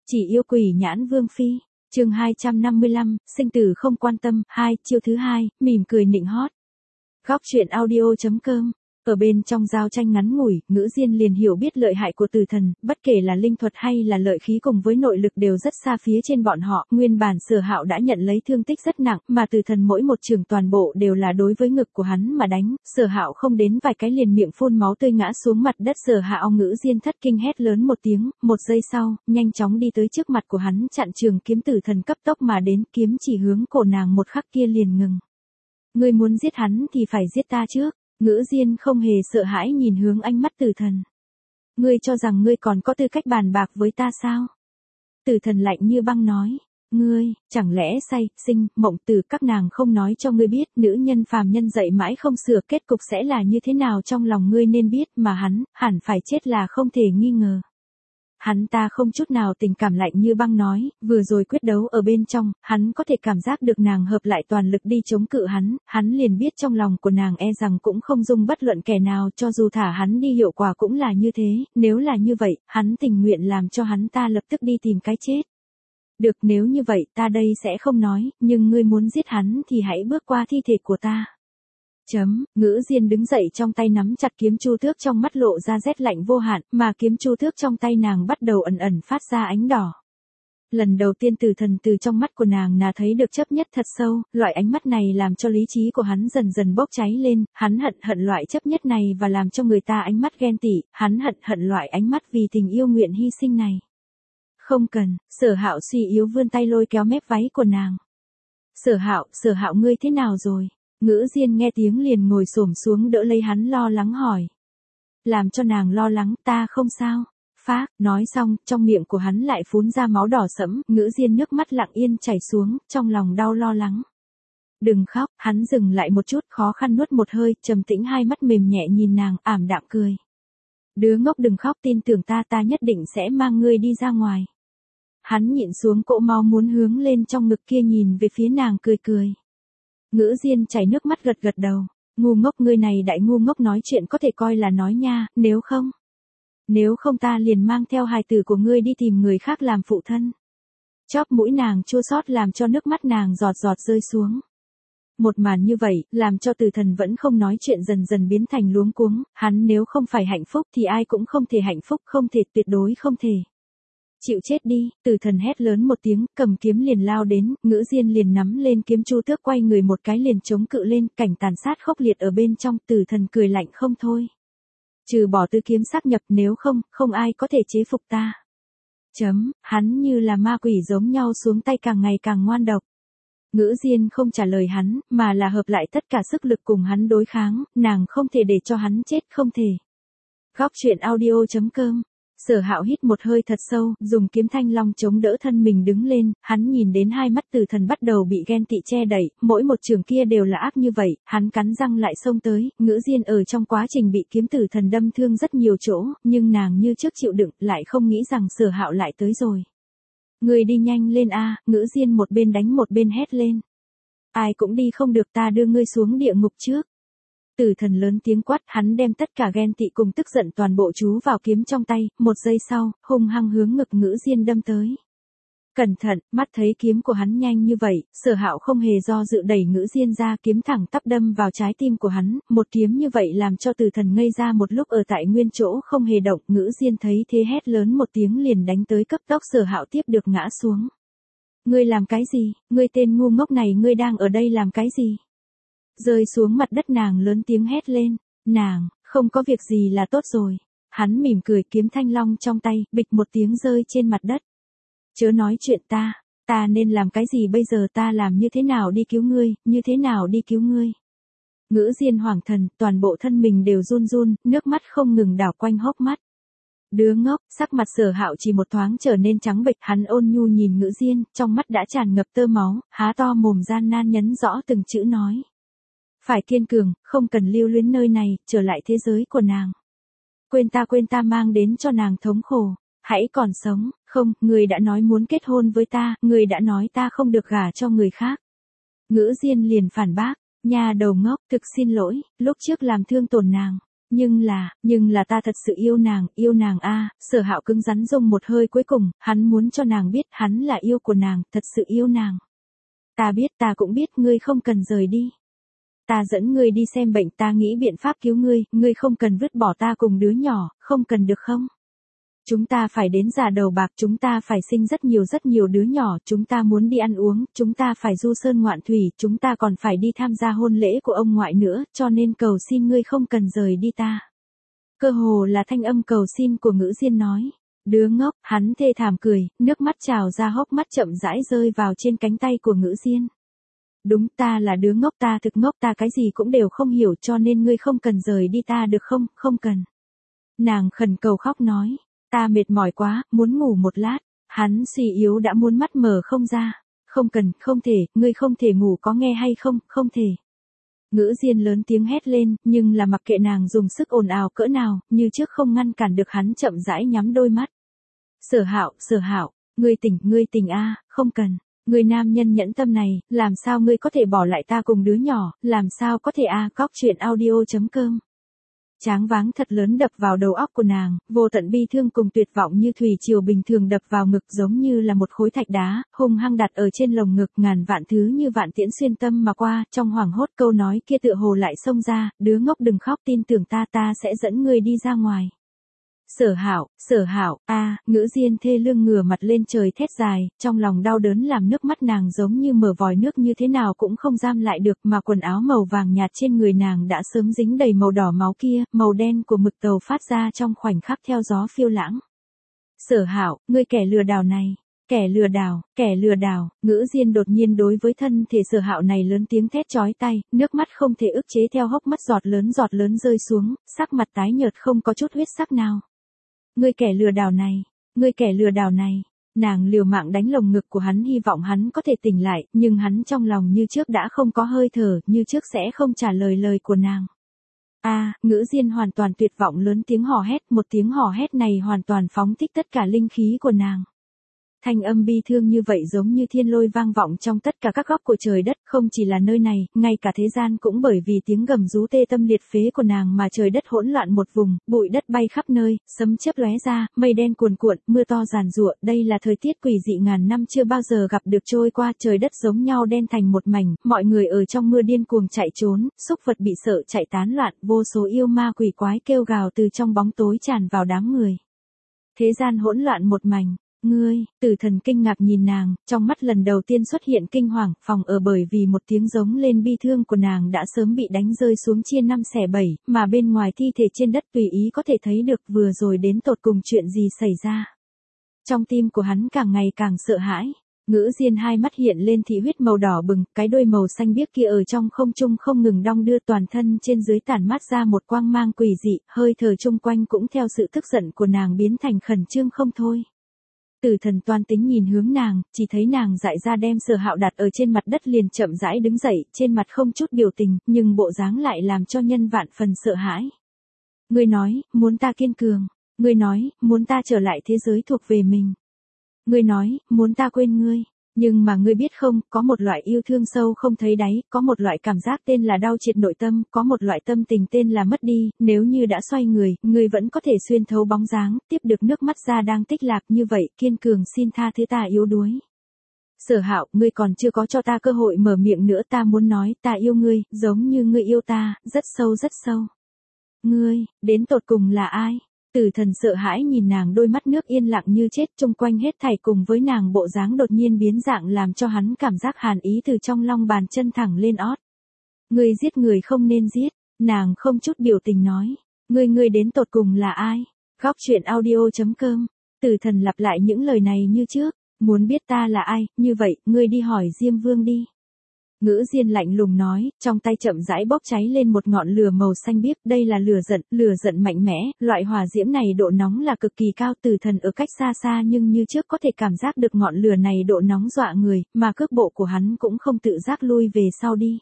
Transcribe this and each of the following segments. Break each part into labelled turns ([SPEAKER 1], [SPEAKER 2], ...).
[SPEAKER 1] Chỉ yêu quỷ nhãn vương phi. Chương 255, sinh tử không quan tâm. 2, chiêu thứ 2, mỉm cười nịnh hót. Góc truyện audio.com. Ở bên trong giao tranh ngắn ngủi, Ngữ Diên liền hiểu biết lợi hại của Tử Thần, bất kể là linh thuật hay là lợi khí cùng với nội lực đều rất xa phía trên bọn họ. Nguyên bản Sở Hạo đã nhận lấy thương tích rất nặng, mà Tử Thần mỗi một trường toàn bộ đều là đối với ngực của hắn mà đánh. Sở Hạo không đến vài cái liền miệng phun máu tươi ngã xuống mặt đất. Sở Hạo Ngữ Diên thất kinh hét lớn một tiếng, một giây sau, nhanh chóng đi tới trước mặt của hắn chặn trường kiếm. Tử Thần cấp tốc mà đến, kiếm chỉ hướng cổ nàng một khắc kia liền ngừng. Ngươi muốn giết hắn thì phải giết ta trước. Ngữ Diên không hề sợ hãi nhìn hướng ánh mắt Tử Thần. Ngươi cho rằng ngươi còn có tư cách bàn bạc với ta sao? Tử Thần lạnh như băng nói. Ngươi, chẳng lẽ say, sinh, mộng tử các nàng không nói cho ngươi biết nữ nhân phàm nhân dạy mãi không sửa kết cục sẽ là như thế nào trong lòng ngươi nên biết mà hắn, hẳn phải chết là không thể nghi ngờ. Hắn ta không chút nào tình cảm lạnh như băng nói, vừa rồi quyết đấu ở bên trong, hắn có thể cảm giác được nàng hợp lại toàn lực đi chống cự hắn liền biết trong lòng của nàng e rằng cũng không dung bất luận kẻ nào cho dù thả hắn đi hiệu quả cũng là như thế, nếu là như vậy, hắn tình nguyện làm cho hắn ta lập tức đi tìm cái chết. Được, nếu như vậy ta đây sẽ không nói, nhưng ngươi muốn giết hắn thì hãy bước qua thi thể của ta. Ngữ Diên đứng dậy trong tay nắm chặt kiếm chu tước trong mắt lộ ra rét lạnh vô hạn, mà kiếm chu tước trong tay nàng bắt đầu ẩn ẩn phát ra ánh đỏ. Lần đầu tiên Tử Thần từ trong mắt của nàng thấy được chấp nhất thật sâu, loại ánh mắt này làm cho lý trí của hắn dần dần bốc cháy lên, hắn hận loại chấp nhất này và làm cho người ta ánh mắt ghen tị, hắn hận loại ánh mắt vì tình yêu nguyện hy sinh này. Không cần, Sở Hạo suy yếu vươn tay lôi kéo mép váy của nàng. Sở Hạo ngươi thế nào rồi? Ngữ Diên nghe tiếng liền ngồi xổm xuống đỡ lấy hắn lo lắng hỏi. Làm cho nàng lo lắng, ta không sao. Phác, nói xong, trong miệng của hắn lại phun ra máu đỏ sẫm, Ngữ Diên nước mắt lặng yên chảy xuống, trong lòng đau lo lắng. Đừng khóc, hắn dừng lại một chút, khó khăn nuốt một hơi, trầm tĩnh hai mắt mềm nhẹ nhìn nàng, ảm đạm cười. Đứa ngốc đừng khóc, tin tưởng ta nhất định sẽ mang ngươi đi ra ngoài. Hắn nhịn xuống cỗ máu muốn hướng lên trong ngực kia nhìn về phía nàng cười. Ngữ Diên chảy nước mắt gật đầu. Ngu ngốc, ngươi này đại ngu ngốc, nói chuyện có thể coi là nói nha, nếu không ta liền mang theo hài tử của ngươi đi tìm người khác làm phụ thân. Chóp mũi nàng chua xót làm cho nước mắt nàng giọt rơi xuống. Một màn như vậy, làm cho Tử Thần vẫn không nói chuyện dần dần biến thành luống cuống, hắn nếu không phải hạnh phúc thì ai cũng không thể hạnh phúc, không thể, tuyệt đối không thể. Chịu chết đi, Tử Thần hét lớn một tiếng, cầm kiếm liền lao đến, Ngữ Diên liền nắm lên kiếm chu tước quay người một cái liền chống cự lên, cảnh tàn sát khốc liệt ở bên trong. Tử Thần cười lạnh không thôi. Trừ bỏ tứ kiếm sát nhập, nếu không ai có thể chế phục ta. Hắn như là ma quỷ giống nhau xuống tay, càng ngày càng ngoan độc. Ngữ Diên không trả lời hắn, mà là hợp lại tất cả sức lực cùng hắn đối kháng, nàng không thể để cho hắn chết, không thể. Góc truyện audio.com. Sở Hạo hít một hơi thật sâu, dùng kiếm thanh long chống đỡ thân mình đứng lên, hắn nhìn đến hai mắt Tử Thần bắt đầu bị ghen tị che đậy, mỗi một trường kia đều là ác như vậy, hắn cắn răng lại xông tới. Ngữ Diên ở trong quá trình bị kiếm Tử Thần đâm thương rất nhiều chỗ, nhưng nàng như trước chịu đựng, lại không nghĩ rằng Sở Hạo lại tới rồi. Người đi nhanh lên a, Ngữ Diên một bên đánh một bên hét lên. Ai cũng đi không được, ta đưa ngươi xuống địa ngục trước. Tử Thần lớn tiếng quát, hắn đem tất cả ghen tị cùng tức giận toàn bộ chú vào kiếm trong tay, một giây sau, hung hăng hướng ngực Ngữ Diên đâm tới. Cẩn thận, mắt thấy kiếm của hắn nhanh như vậy, Sở Hạo không hề do dự đẩy Ngữ Diên ra, kiếm thẳng tắp đâm vào trái tim của hắn, một kiếm như vậy làm cho Tử Thần ngây ra một lúc ở tại nguyên chỗ không hề động. Ngữ Diên thấy thế hét lớn một tiếng liền đánh tới, cấp tốc Sở Hạo tiếp được ngã xuống. Ngươi làm cái gì, ngươi tên ngu ngốc này, ngươi đang ở đây làm cái gì? Rơi xuống mặt đất nàng lớn tiếng hét lên, nàng, không có việc gì là tốt rồi. Hắn mỉm cười, kiếm thanh long trong tay, bịch một tiếng rơi trên mặt đất. Chớ nói chuyện ta nên làm cái gì bây giờ, ta làm như thế nào đi cứu ngươi, như thế nào đi cứu ngươi. Ngữ Diên hoảng thần, toàn bộ thân mình đều run, nước mắt không ngừng đảo quanh hốc mắt. Đứa ngốc, sắc mặt Sở Hạo chỉ một thoáng trở nên trắng bệch, hắn ôn nhu nhìn Ngữ Diên, trong mắt đã tràn ngập tơ máu, há to mồm gian nan nhấn rõ từng chữ nói. Phải kiên cường, không cần lưu luyến nơi này, trở lại thế giới của nàng. Quên ta mang đến cho nàng thống khổ. Hãy còn sống, không, người đã nói muốn kết hôn với ta, người đã nói ta không được gả cho người khác. Ngữ Diên liền phản bác, nhà đầu ngốc, thực xin lỗi, lúc trước làm thương tổn nàng. nhưng là ta thật sự yêu nàng a. Sở Hạo cứng rắn rung một hơi cuối cùng, hắn muốn cho nàng biết hắn là yêu của nàng, thật sự yêu nàng. Ta biết, ta cũng biết, ngươi không cần rời đi. Ta dẫn ngươi đi xem bệnh, ta nghĩ biện pháp cứu ngươi không cần vứt bỏ ta cùng đứa nhỏ, không cần được không? Chúng ta phải đến già đầu bạc, chúng ta phải sinh rất nhiều đứa nhỏ, chúng ta muốn đi ăn uống, chúng ta phải du sơn ngoạn thủy, chúng ta còn phải đi tham gia hôn lễ của ông ngoại nữa, cho nên cầu xin ngươi không cần rời đi ta. Cơ hồ là thanh âm cầu xin của Ngữ Diên nói. Đứa ngốc, hắn thê thảm cười, nước mắt trào ra hốc mắt chậm rãi rơi vào trên cánh tay của Ngữ Diên. Đúng, ta là đứa ngốc, ta thực ngốc, ta cái gì cũng đều không hiểu, cho nên ngươi không cần rời đi ta được không, không cần. Nàng khẩn cầu khóc nói. Ta mệt mỏi quá, muốn ngủ một lát. Hắn suy yếu đã muốn mắt mở không ra. Không cần, không thể, ngươi không thể ngủ, có nghe hay không, không thể. Ngữ Diên lớn tiếng hét lên, nhưng là mặc kệ nàng dùng sức ồn ào cỡ nào, như trước không ngăn cản được hắn chậm rãi nhắm đôi mắt. Sở Hạo, ngươi tỉnh a, không cần. Ngươi nam nhân nhẫn tâm này, làm sao ngươi có thể bỏ lại ta cùng đứa nhỏ, làm sao có thể a. Góc truyện audio.com. Tráng váng thật lớn đập vào đầu óc của nàng, vô tận bi thương cùng tuyệt vọng như thủy triều bình thường đập vào ngực giống như là một khối thạch đá, hung hăng đặt ở trên lồng ngực, ngàn vạn thứ như vạn tiễn xuyên tâm mà qua, trong hoảng hốt câu nói kia tựa hồ lại xông ra, đứa ngốc đừng khóc, tin tưởng ta sẽ dẫn ngươi đi ra ngoài. Sở Hạo, a. Ngữ Diên thê lương ngửa mặt lên trời thét dài, trong lòng đau đớn làm nước mắt nàng giống như mở vòi nước như thế nào cũng không giam lại được, mà quần áo màu vàng nhạt trên người nàng đã sớm dính đầy màu đỏ máu kia, màu đen của mực tàu phát ra trong khoảnh khắc theo gió phiêu lãng. Sở Hạo, ngươi kẻ lừa đảo này, kẻ lừa đảo, Ngữ Diên đột nhiên đối với thân thể Sở Hạo này lớn tiếng thét chói tai, nước mắt không thể ức chế theo hốc mắt giọt lớn rơi xuống, sắc mặt tái nhợt không có chút huyết sắc nào. Ngươi kẻ lừa đảo này, nàng liều mạng đánh lồng ngực của hắn hy vọng hắn có thể tỉnh lại, nhưng hắn trong lòng như trước đã không có hơi thở, như trước sẽ không trả lời lời của nàng. Ngữ Diên hoàn toàn tuyệt vọng lớn tiếng hò hét, một tiếng hò hét này hoàn toàn phóng thích tất cả linh khí của nàng. Thanh âm bi thương như vậy giống như thiên lôi vang vọng trong tất cả các góc của trời đất, không chỉ là nơi này, ngay cả thế gian cũng bởi vì tiếng gầm rú tê tâm liệt phế của nàng mà trời đất hỗn loạn một vùng, bụi đất bay khắp nơi, sấm chớp lóe ra, mây đen cuồn cuộn, mưa to giàn giụa, đây là thời tiết quỷ dị ngàn năm chưa bao giờ gặp được trôi qua, trời đất giống nhau đen thành một mảnh, mọi người ở trong mưa điên cuồng chạy trốn, súc vật bị sợ chạy tán loạn, vô số yêu ma quỷ quái kêu gào từ trong bóng tối tràn vào đám người. Thế gian hỗn loạn một mảnh. Ngươi, Tử Thần kinh ngạc nhìn nàng, trong mắt lần đầu tiên xuất hiện kinh hoàng, phòng ở bởi vì một tiếng giống lên bi thương của nàng đã sớm bị đánh rơi xuống chia 5 xẻ 7, mà bên ngoài thi thể trên đất tùy ý có thể thấy được vừa rồi đến tột cùng chuyện gì xảy ra. Trong tim của hắn càng ngày càng sợ hãi. Ngữ Diên hai mắt hiện lên thị huyết màu đỏ bừng, cái đuôi màu xanh biếc kia ở trong không trung không ngừng đong đưa, toàn thân trên dưới tản mát ra một quang mang quỷ dị, hơi thở chung quanh cũng theo sự tức giận của nàng biến thành khẩn trương không thôi. Tử Thần toan tính nhìn hướng nàng, chỉ thấy nàng dại ra đem Sở Hạo đặt ở trên mặt đất liền chậm rãi đứng dậy, trên mặt không chút biểu tình, nhưng bộ dáng lại làm cho nhân vạn phần sợ hãi. Ngươi nói, muốn ta kiên cường. Ngươi nói, muốn ta trở lại thế giới thuộc về mình. Ngươi nói, muốn ta quên ngươi. Nhưng mà ngươi biết không, có một loại yêu thương sâu không thấy đáy, có một loại cảm giác tên là đau triệt nội tâm, có một loại tâm tình tên là mất đi, nếu như đã xoay người, ngươi vẫn có thể xuyên thấu bóng dáng, tiếp được nước mắt ra đang tích lạc như vậy, kiên cường xin tha thứ ta yếu đuối. Sở Hạo, ngươi còn chưa có cho ta cơ hội mở miệng nữa, ta muốn nói, ta yêu ngươi, giống như ngươi yêu ta, rất sâu rất sâu. Ngươi, đến tột cùng là ai? Tử Thần sợ hãi nhìn nàng, đôi mắt nước yên lặng như chết, chung quanh hết thảy cùng với nàng bộ dáng đột nhiên biến dạng làm cho hắn cảm giác hàn ý từ trong long bàn chân thẳng lên ót. Ngươi giết người không nên giết, nàng không chút biểu tình nói. Ngươi đến tột cùng là ai? Góc truyện audio.com. Tử Thần lặp lại những lời này như trước, muốn biết ta là ai, như vậy, ngươi đi hỏi Diêm Vương đi. Ngữ Diên lạnh lùng nói, trong tay chậm rãi bốc cháy lên một ngọn lửa màu xanh biếc, đây là lửa giận mạnh mẽ, loại hỏa diễm này độ nóng là cực kỳ cao. Tử Thần ở cách xa xa nhưng như trước có thể cảm giác được ngọn lửa này độ nóng dọa người, mà cước bộ của hắn cũng không tự giác lui về sau đi.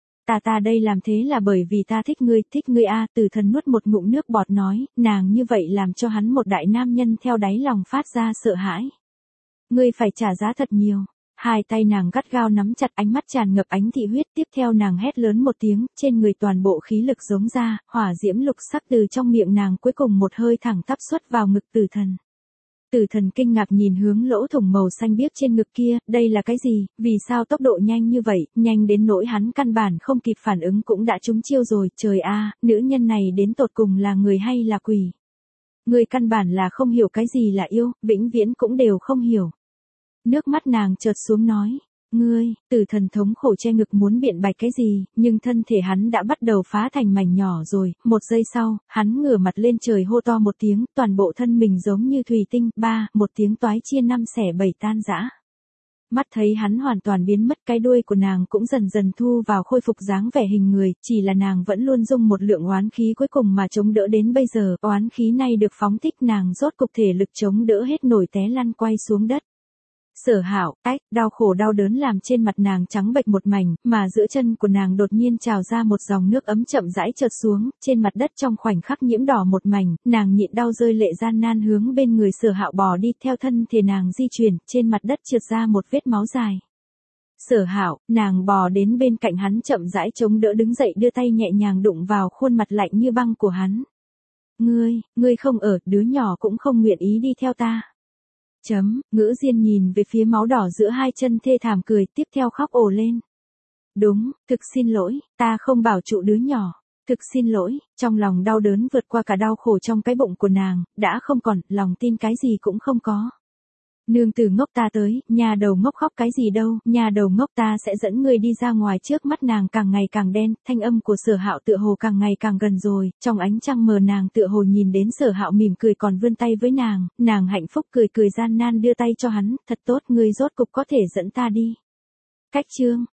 [SPEAKER 1] Ta đây làm thế là bởi vì ta thích ngươi a. Tử Thần nuốt một ngụm nước bọt nói, nàng như vậy làm cho hắn một đại nam nhân theo đáy lòng phát ra sợ hãi. Ngươi phải trả giá thật nhiều. Hai tay nàng gắt gao nắm chặt, ánh mắt tràn ngập ánh thị huyết, tiếp theo nàng hét lớn một tiếng, trên người toàn bộ khí lực giống ra, hỏa diễm lục sắc từ trong miệng nàng cuối cùng một hơi thẳng tắp xuất vào ngực Tử Thần. Tử Thần kinh ngạc nhìn hướng lỗ thủng màu xanh biếc trên ngực kia, đây là cái gì, vì sao tốc độ nhanh như vậy, nhanh đến nỗi hắn căn bản không kịp phản ứng cũng đã trúng chiêu rồi, trời a, nữ nhân này đến tột cùng là người hay là quỷ. Người căn bản là không hiểu cái gì là yêu, vĩnh viễn cũng đều không hiểu. Nước mắt nàng chợt xuống nói, ngươi, Tử Thần thống khổ che ngực muốn biện bạch cái gì, nhưng thân thể hắn đã bắt đầu phá thành mảnh nhỏ rồi, một giây sau, hắn ngửa mặt lên trời hô to một tiếng, toàn bộ thân mình giống như thủy tinh, một tiếng toái chia năm xẻ bảy tan rã. Mắt thấy hắn hoàn toàn biến mất, cái đuôi của nàng cũng dần dần thu vào khôi phục dáng vẻ hình người, chỉ là nàng vẫn luôn dùng một lượng oán khí cuối cùng mà chống đỡ đến bây giờ, oán khí này được phóng thích, nàng rốt cục thể lực chống đỡ hết nổi té lăn quay xuống đất. Sở Hạo, đau khổ đau đớn làm trên mặt nàng trắng bệch một mảnh, mà giữa chân của nàng đột nhiên trào ra một dòng nước ấm chậm rãi chợt xuống, trên mặt đất trong khoảnh khắc nhiễm đỏ một mảnh, nàng nhịn đau rơi lệ gian nan hướng bên người Sở Hạo bò đi, theo thân thể nàng di chuyển, trên mặt đất trượt ra một vết máu dài. Sở Hạo, nàng bò đến bên cạnh hắn chậm rãi chống đỡ đứng dậy, đưa tay nhẹ nhàng đụng vào khuôn mặt lạnh như băng của hắn. Ngươi không ở, đứa nhỏ cũng không nguyện ý đi theo ta. Ngữ Diên nhìn về phía máu đỏ giữa hai chân thê thảm cười, tiếp theo khóc ồ lên. Đúng, thực xin lỗi, ta không bảo trụ đứa nhỏ. Thực xin lỗi, trong lòng đau đớn vượt qua cả đau khổ trong cái bụng của nàng, đã không còn, lòng tin cái gì cũng không có. Nương tử ngốc ta tới, nhà đầu ngốc khóc cái gì đâu, nhà đầu ngốc ta sẽ dẫn người đi ra ngoài. Trước mắt nàng càng ngày càng đen, thanh âm của Sở Hạo tựa hồ càng ngày càng gần rồi, trong ánh trăng mờ nàng tựa hồ nhìn đến Sở Hạo mỉm cười còn vươn tay với nàng hạnh phúc cười gian nan đưa tay cho hắn, thật tốt, ngươi rốt cục có thể dẫn ta đi. Cách chương